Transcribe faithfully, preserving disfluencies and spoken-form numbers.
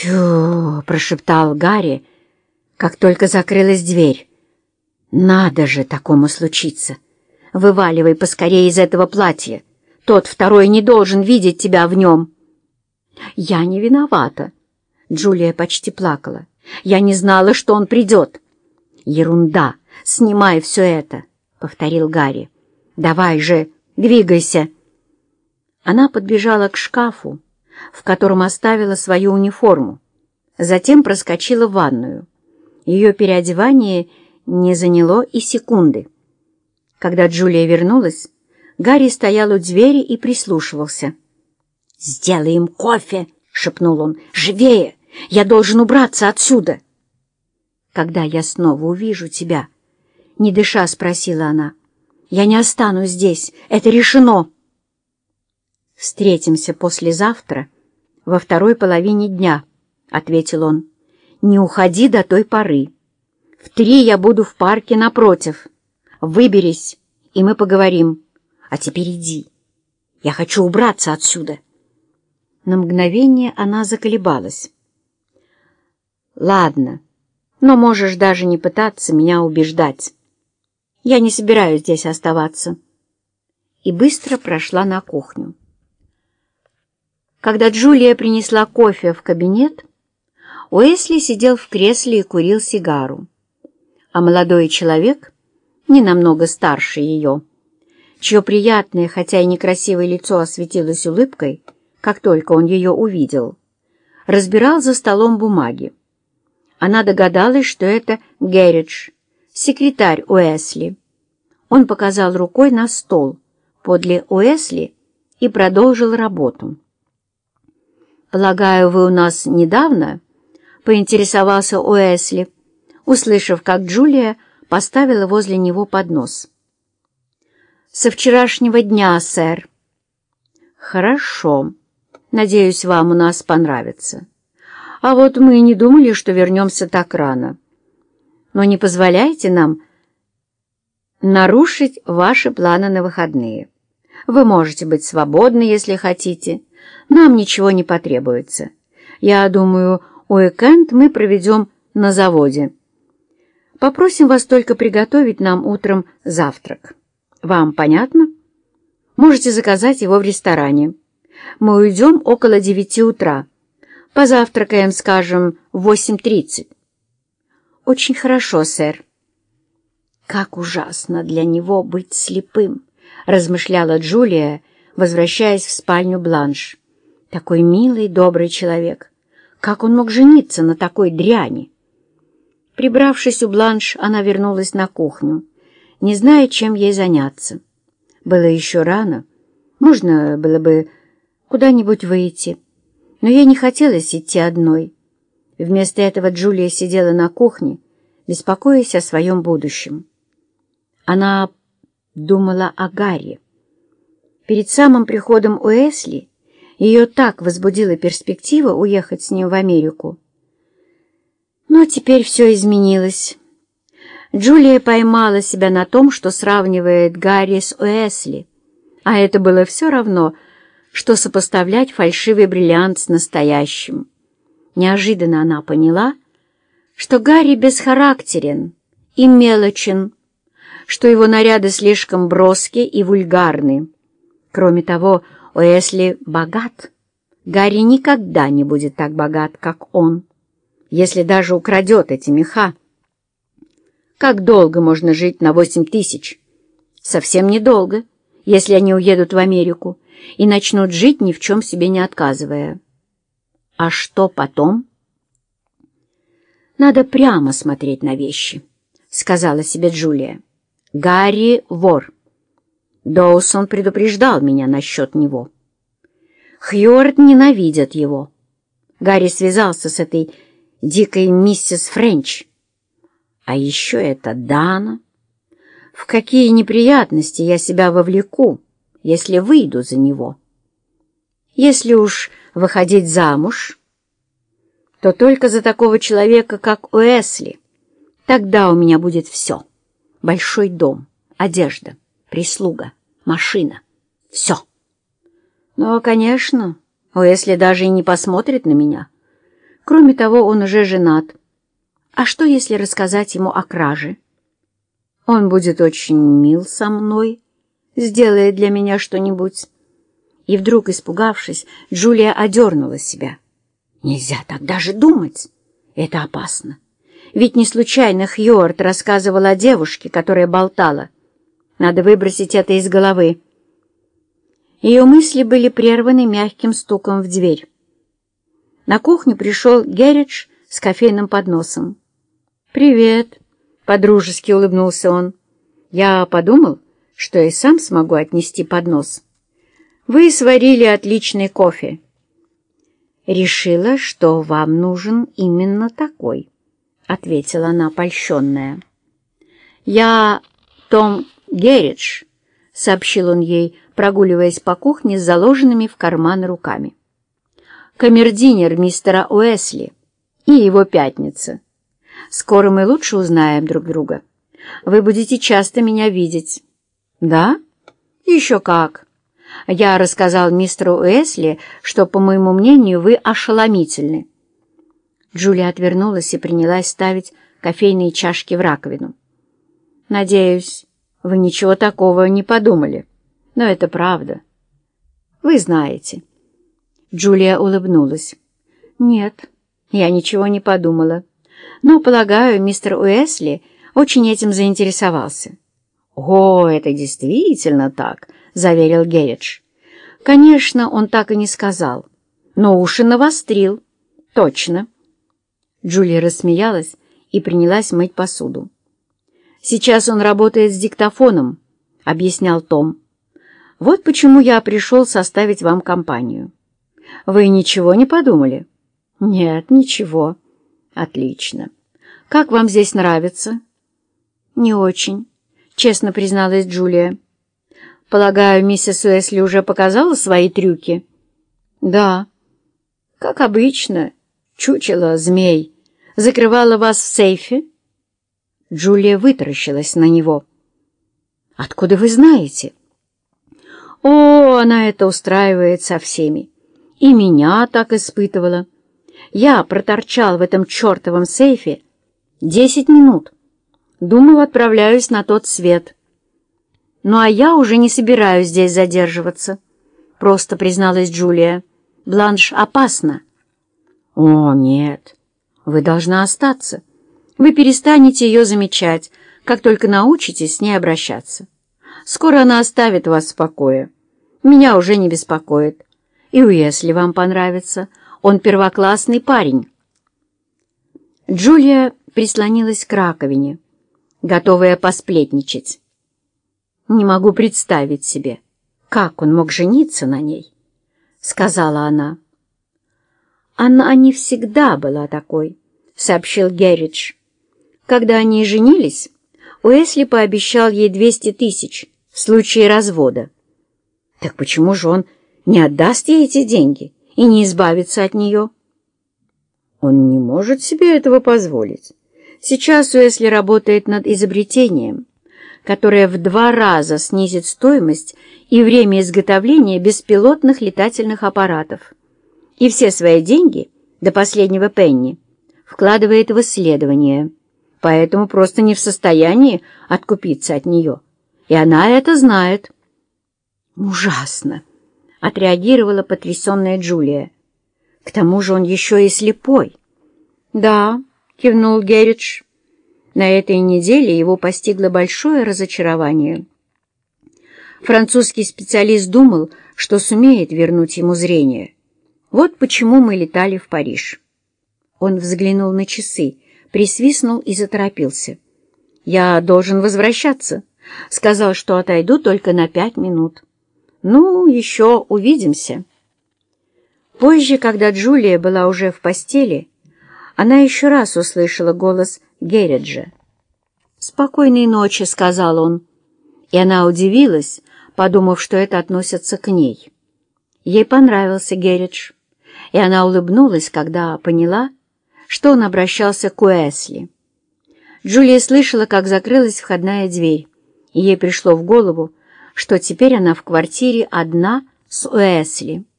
«Тю!» — прошептал Гарри, как только закрылась дверь. «Надо же такому случиться! Вываливай поскорее из этого платья! Тот второй не должен видеть тебя в нем!» «Я не виновата!» — Джулия почти плакала. «Я не знала, что он придет!» «Ерунда! Снимай все это!» — повторил Гарри. «Давай же, двигайся!» Она подбежала к шкафу, в котором оставила свою униформу, затем проскочила в ванную. Ее переодевание не заняло и секунды. Когда Джулия вернулась, Гарри стоял у двери и прислушивался. «Сделаем кофе!» — шепнул он. «Живее! Я должен убраться отсюда!» «Когда я снова увижу тебя?» — не дыша спросила она. «Я не останусь здесь. Это решено!» «Встретимся послезавтра во второй половине дня», — ответил он. «Не уходи до той поры. В три я буду в парке напротив. Выберись, и мы поговорим. А теперь иди. Я хочу убраться отсюда». На мгновение она заколебалась. «Ладно, но можешь даже не пытаться меня убеждать. Я не собираюсь здесь оставаться». И быстро прошла на кухню. Когда Джулия принесла кофе в кабинет, Уэсли сидел в кресле и курил сигару, а молодой человек, не намного старше ее, чье приятное, хотя и некрасивое лицо осветилось улыбкой, как только он ее увидел, разбирал за столом бумаги. Она догадалась, что это Герридж, секретарь Уэсли. Он показал рукой на стол подле Уэсли и продолжил работу. «Полагаю, вы у нас недавно?» — поинтересовался Уэсли, услышав, как Джулия поставила возле него поднос. «Со вчерашнего дня, сэр». «Хорошо. Надеюсь, вам у нас понравится. А вот мы не думали, что вернемся так рано. Но не позволяйте нам нарушить ваши планы на выходные. Вы можете быть свободны, если хотите. Нам ничего не потребуется. Я думаю, уикенд мы проведем на заводе. Попросим вас только приготовить нам утром завтрак. Вам понятно? Можете заказать его в ресторане. Мы уйдем около девяти утра. Позавтракаем, скажем, в восемь тридцать. Очень хорошо, сэр. Как ужасно для него быть слепым, размышляла Джулия, возвращаясь в спальню Бланш. Такой милый, добрый человек. Как он мог жениться на такой дряни? Прибравшись у Бланш, она вернулась на кухню, не зная, чем ей заняться. Было еще рано, можно было бы куда-нибудь выйти, но ей не хотелось идти одной. Вместо этого Джулия сидела на кухне, беспокоясь о своем будущем. Она думала о Гарри. Перед самым приходом Уэсли ее так возбудила перспектива уехать с ним в Америку. Но теперь все изменилось. Джулия поймала себя на том, что сравнивает Гарри с Уэсли, а это было все равно, что сопоставлять фальшивый бриллиант с настоящим. Неожиданно она поняла, что Гарри бесхарактерен и мелочен, что его наряды слишком броски и вульгарны. Кроме того, Уэсли богат. Гарри никогда не будет так богат, как он, если даже украдет эти меха. Как долго можно жить на восемь тысяч? Совсем недолго, если они уедут в Америку и начнут жить, ни в чем себе не отказывая. А что потом? Надо прямо смотреть на вещи, сказала себе Джулия. Гарри — вор. Доусон предупреждал меня насчет него. Хьюарт ненавидят его. Гарри связался с этой дикой миссис Френч. А еще это Дана. В какие неприятности я себя вовлеку, если выйду за него? Если уж выходить замуж, то только за такого человека, как Уэсли. Тогда у меня будет все. Большой дом, одежда, прислуга, машина. Все. Но, конечно, Уэсли даже и не посмотрит на меня. Кроме того, он уже женат. А что, если рассказать ему о краже? Он будет очень мил со мной, сделает для меня что-нибудь. И вдруг, испугавшись, Джулия одернула себя. Нельзя так даже думать. Это опасно. Ведь не случайно Хьюарт рассказывал о девушке, которая болтала. Надо выбросить это из головы. Ее мысли были прерваны мягким стуком в дверь. На кухню пришел Герридж с кофейным подносом. «Привет», — подружески улыбнулся он. «Я подумал, что и сам смогу отнести поднос. Вы сварили отличный кофе». «Решила, что вам нужен именно такой», — ответила она, польщенная. «Я Том Герридж», — сообщил он ей, прогуливаясь по кухне с заложенными в карманы руками. «Камердинер мистера Уэсли и его пятница. Скоро мы лучше узнаем друг друга. Вы будете часто меня видеть». «Да? Еще как. Я рассказал мистеру Уэсли, что, по моему мнению, вы ошеломительны». Джулия отвернулась и принялась ставить кофейные чашки в раковину. «Надеюсь, вы ничего такого не подумали, но это правда. Вы знаете». Джулия улыбнулась. «Нет, я ничего не подумала. Но, полагаю, мистер Уэсли очень этим заинтересовался». «О, это действительно так», — заверил Герридж. «Конечно, он так и не сказал, но уши навострил. Точно». Джулия рассмеялась и принялась мыть посуду. «Сейчас он работает с диктофоном», — объяснял Том. «Вот почему я пришел составить вам компанию. Вы ничего не подумали?» «Нет, ничего». «Отлично. Как вам здесь нравится?» «Не очень», — честно призналась Джулия. «Полагаю, миссис Уэсли уже показала свои трюки?» «Да». «Как обычно, чучело змей закрывала вас в сейфе?» Джулия вытаращилась на него. «Откуда вы знаете?» «О, она это устраивает со всеми. И меня так испытывала. Я проторчал в этом чертовом сейфе десять минут. Думал, отправляюсь на тот свет. Ну, а я уже не собираюсь здесь задерживаться», — просто призналась Джулия. «Бланш опасна». «О, нет, вы должна остаться. Вы перестанете ее замечать, как только научитесь с ней обращаться. Скоро она оставит вас в покое. Меня уже не беспокоит. И если вам понравится, он первоклассный парень». Джулия прислонилась к раковине, готовая посплетничать. «Не могу представить себе, как он мог жениться на ней», — сказала она. «Она не всегда была такой», — сообщил Герридж. «Когда они женились, Уэсли пообещал ей двести тысяч в случае развода. Так почему же он не отдаст ей эти деньги и не избавится от нее?» «Он не может себе этого позволить. Сейчас Уэсли работает над изобретением, которое в два раза снизит стоимость и время изготовления беспилотных летательных аппаратов. И все свои деньги, до последнего пенни, вкладывает в исследования, поэтому просто не в состоянии откупиться от нее. И она это знает». «Ужасно!» — отреагировала потрясенная Джулия. «К тому же он еще и слепой». «Да», — кивнул Герридж. На этой неделе его постигло большое разочарование. Французский специалист думал, что сумеет вернуть ему зрение. Вот почему мы летали в Париж. Он взглянул на часы, присвистнул и заторопился. «Я должен возвращаться. Сказал, что отойду только на пять минут. Ну, еще увидимся». Позже, когда Джулия была уже в постели, она еще раз услышала голос Герриджа. «Спокойной ночи», — сказал он. И она удивилась, подумав, что это относится к ней. Ей понравился Герридж, и она улыбнулась, когда поняла, что он обращался к Уэсли. Джулия слышала, как закрылась входная дверь, и ей пришло в голову, что теперь она в квартире одна с Уэсли.